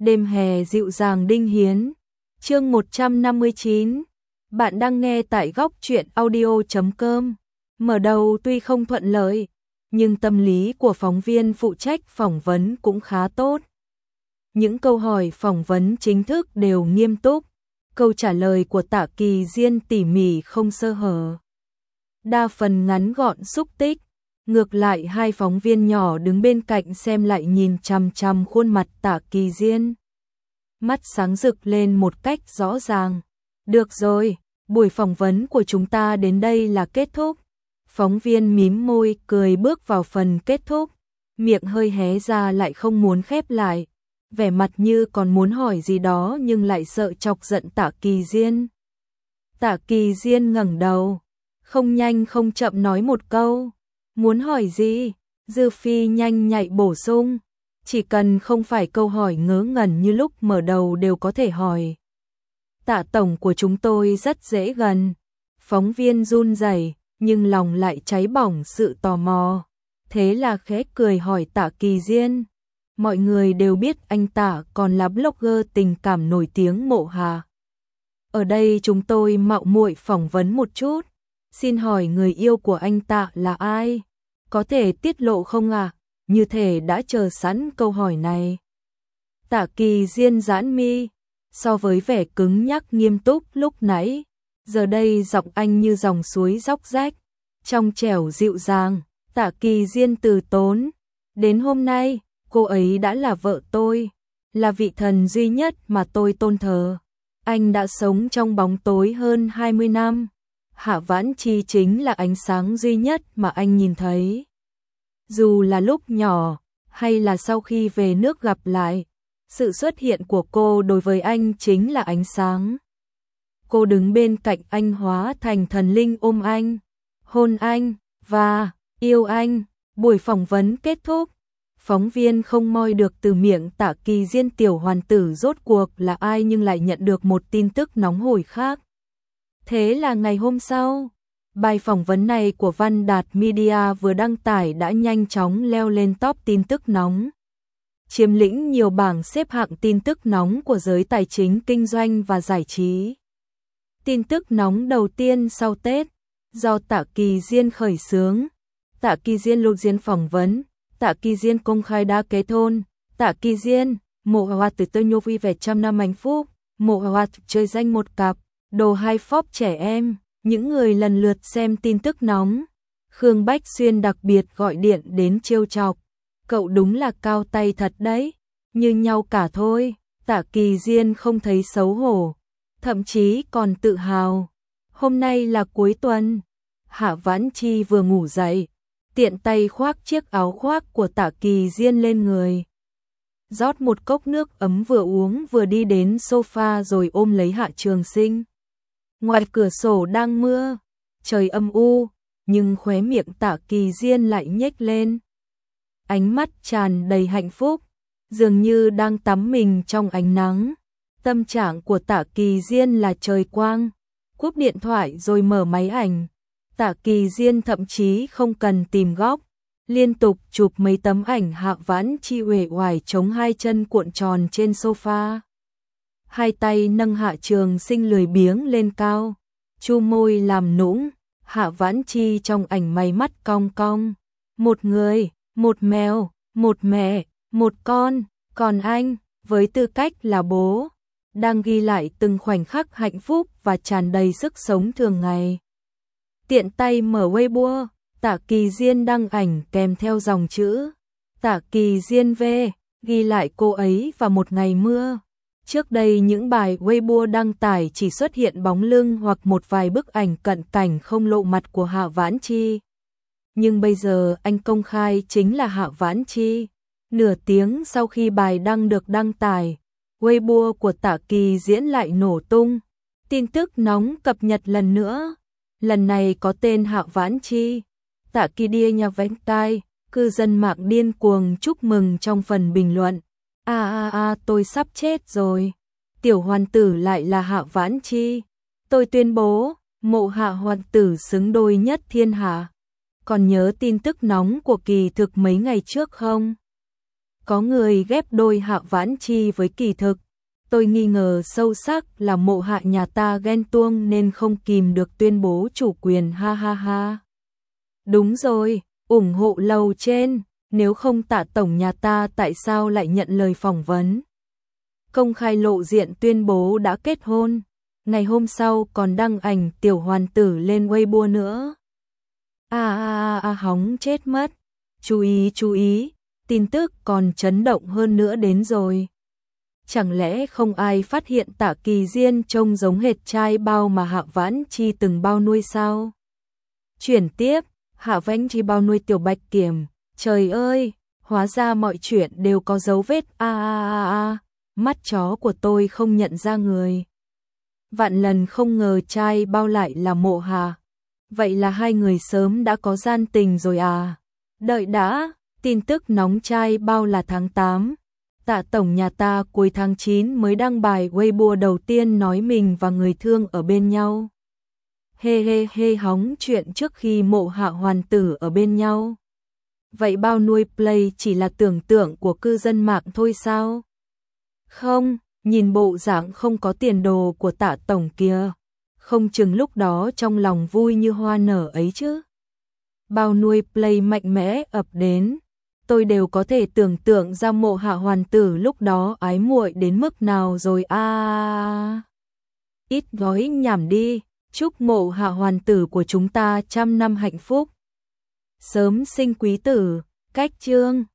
Đêm hè dịu dàng Đinh Hiến. Chương 159. Bạn đang nghe tại góc truyện audio.com. Mở đầu tuy không thuận lợi, nhưng tâm lý của phóng viên phụ trách phỏng vấn cũng khá tốt. Những câu hỏi phỏng vấn chính thức đều nghiêm túc, câu trả lời của Tạ Kỳ Diên tỉ mỉ không sơ hở. Đa phần ngắn gọn xúc tích, ngược lại hai phóng viên nhỏ đứng bên cạnh xem lại nhìn chằm chằm khuôn mặt Tạ Kỳ Diên. Mắt sáng rực lên một cách rõ ràng. Được rồi, buổi phỏng vấn của chúng ta đến đây là kết thúc. Phóng viên mím môi cười bước vào phần kết thúc, miệng hơi hé ra lại không muốn khép lại, vẻ mặt như còn muốn hỏi gì đó nhưng lại sợ chọc giận Tạ Kỳ Diên. Tạ Kỳ Diên ngẩng đầu, không nhanh không chậm nói một câu. Muốn hỏi gì? Dư Phi nhanh nhạy bổ sung. Chỉ cần không phải câu hỏi ngớ ngẩn như lúc mở đầu đều có thể hỏi. Tạ tổng của chúng tôi rất dễ gần. Phóng viên run rẩy nhưng lòng lại cháy bỏng sự tò mò. Thế là khẽ cười hỏi Tạ Kỳ Diên. Mọi người đều biết anh Tạ còn là blogger tình cảm nổi tiếng Mộ Hà. Ở đây chúng tôi mạo muội phỏng vấn một chút. Xin hỏi người yêu của anh Tạ là ai? Có thể tiết lộ không ạ? Như thể đã chờ sẵn câu hỏi này. Tạ Kỳ Diên giãn mi, so với vẻ cứng nhắc nghiêm túc lúc nãy, giờ đây giọng anh như dòng suối róc rách, trong trẻo dịu dàng. Tạ Kỳ Diên từ tốn. Đến hôm nay, cô ấy đã là vợ tôi, là vị thần duy nhất mà tôi tôn thờ. Anh đã sống trong bóng tối hơn 20 năm. Hạ Vãn Chi chính là ánh sáng duy nhất mà anh nhìn thấy. Dù là lúc nhỏ, hay là sau khi về nước gặp lại, sự xuất hiện của cô đối với anh chính là ánh sáng. Cô đứng bên cạnh anh hóa thành thần linh ôm anh, hôn anh, và yêu anh. Buổi phỏng vấn kết thúc, phóng viên không moi được từ miệng Tạ Kỳ Diên tiểu hoàn tử rốt cuộc là ai nhưng lại nhận được một tin tức nóng hổi khác. Thế là ngày hôm sau, bài phỏng vấn này của Văn Đạt Media vừa đăng tải đã nhanh chóng leo lên top tin tức nóng, chiếm lĩnh nhiều bảng xếp hạng tin tức nóng của giới tài chính, kinh doanh và giải trí. Tin tức nóng đầu tiên sau Tết, do Tạ Kỳ Diên khởi xướng. Tạ Kỳ Diên lục diên phỏng vấn, Tạ Kỳ Diên công khai đã kết hôn. Tạ Kỳ Diên, Mộ Hà từ tôi nhô vui vẻ trăm năm hạnh phúc. Mộ Hà chơi danh một cặp, đồ hai phóp trẻ em. Những người lần lượt xem tin tức nóng, Khương Bách Xuyên đặc biệt gọi điện đến trêu chọc. Cậu đúng là cao tay thật đấy, như nhau cả thôi. Tạ Kỳ Diên không thấy xấu hổ, thậm chí còn tự hào. Hôm nay là cuối tuần. Hạ Vãn Chi vừa ngủ dậy, tiện tay khoác chiếc áo khoác của Tạ Kỳ Diên lên người. Rót một cốc nước ấm vừa uống vừa đi đến sofa rồi ôm lấy Hạ Trường Sinh. Ngoài cửa sổ đang mưa, trời âm u, nhưng khóe miệng Tạ Kỳ Diên lại nhếch lên. Ánh mắt tràn đầy hạnh phúc, dường như đang tắm mình trong ánh nắng. Tâm trạng của Tạ Kỳ Diên là trời quang. Cúp điện thoại rồi mở máy ảnh. Tạ Kỳ Diên thậm chí không cần tìm góc, liên tục chụp mấy tấm ảnh Hạ Vãn Chi uể oải chống hai chân cuộn tròn trên sofa. Hai tay nâng Hạ Trường Sinh lười biếng lên cao, chu môi làm nũng. Hạ Vãn Chi trong ảnh mày mắt cong cong. Một người, một mèo, một mẹ, một con, còn anh, với tư cách là bố, đang ghi lại từng khoảnh khắc hạnh phúc và tràn đầy sức sống thường ngày. Tiện tay mở Weibo, Tạ Kỳ Diên đăng ảnh kèm theo dòng chữ Tạ Kỳ Diên về, ghi lại cô ấy và một ngày mưa. Trước đây những bài Weibo đăng tải chỉ xuất hiện bóng lưng hoặc một vài bức ảnh cận cảnh không lộ mặt của Hạ Vãn Chi. Nhưng bây giờ anh công khai chính là Hạ Vãn Chi. Nửa tiếng sau khi bài đăng được đăng tải, Weibo của Tạ Kỳ Diên lại nổ tung. Tin tức nóng cập nhật lần nữa. Lần này có tên Hạ Vãn Chi. Tạ Kỳ Đia nhà vánh tai, cư dân mạng điên cuồng chúc mừng trong phần bình luận. Tôi sắp chết rồi. Tiểu hoàn tử lại là Hạ Vãn Chi. Tôi tuyên bố, Mộ Hạ hoàn tử xứng đôi nhất thiên hạ. Còn nhớ tin tức nóng của kỳ thực mấy ngày trước không? Có người ghép đôi Hạ Vãn Chi với Kỳ Thực. Tôi nghi ngờ sâu sắc là Mộ Hạ nhà ta ghen tuông nên không kìm được tuyên bố chủ quyền, ha ha ha. Đúng rồi, ủng hộ lầu trên, nếu không Tạ tổng nhà ta tại sao lại nhận lời phỏng vấn. Công khai lộ diện tuyên bố đã kết hôn, ngày hôm sau còn đăng ảnh tiểu hoàn tử lên Weibo nữa. Hóng chết mất. Chú ý, tin tức còn chấn động hơn nữa đến rồi. Chẳng lẽ không ai phát hiện Tạ Kỳ Diên trông giống hệt trai bao mà Hạ Vãn Chi từng bao nuôi sao? Chuyển tiếp, Hạ Vãn Chi bao nuôi Tiểu Bạch Kiểm, trời ơi, hóa ra mọi chuyện đều có dấu vết. Mắt chó của tôi không nhận ra người. Vạn lần không ngờ trai bao lại là Mộ Hạ. Vậy là hai người sớm đã có gian tình rồi à? Đợi đã, tin tức nóng trai bao là tháng 8. Tạ tổng nhà ta cuối tháng 9 mới đăng bài Weibo đầu tiên nói mình và người thương ở bên nhau. He hóng chuyện trước khi Mộ Hạ hoàn tử ở bên nhau. Vậy bao nuôi play chỉ là tưởng tượng của cư dân mạng thôi sao? Không, nhìn bộ dạng không có tiền đồ của Tạ tổng kia, không chừng lúc đó trong lòng vui như hoa nở ấy chứ. Bao nuôi play mạnh mẽ ập đến, tôi đều có thể tưởng tượng ra Mộ Hạ hoàn tử lúc đó ái muội đến mức nào rồi. Ít gói nhảm đi, chúc Mộ Hạ hoàn tử của chúng ta trăm năm hạnh phúc, sớm sinh quý tử. Cách chương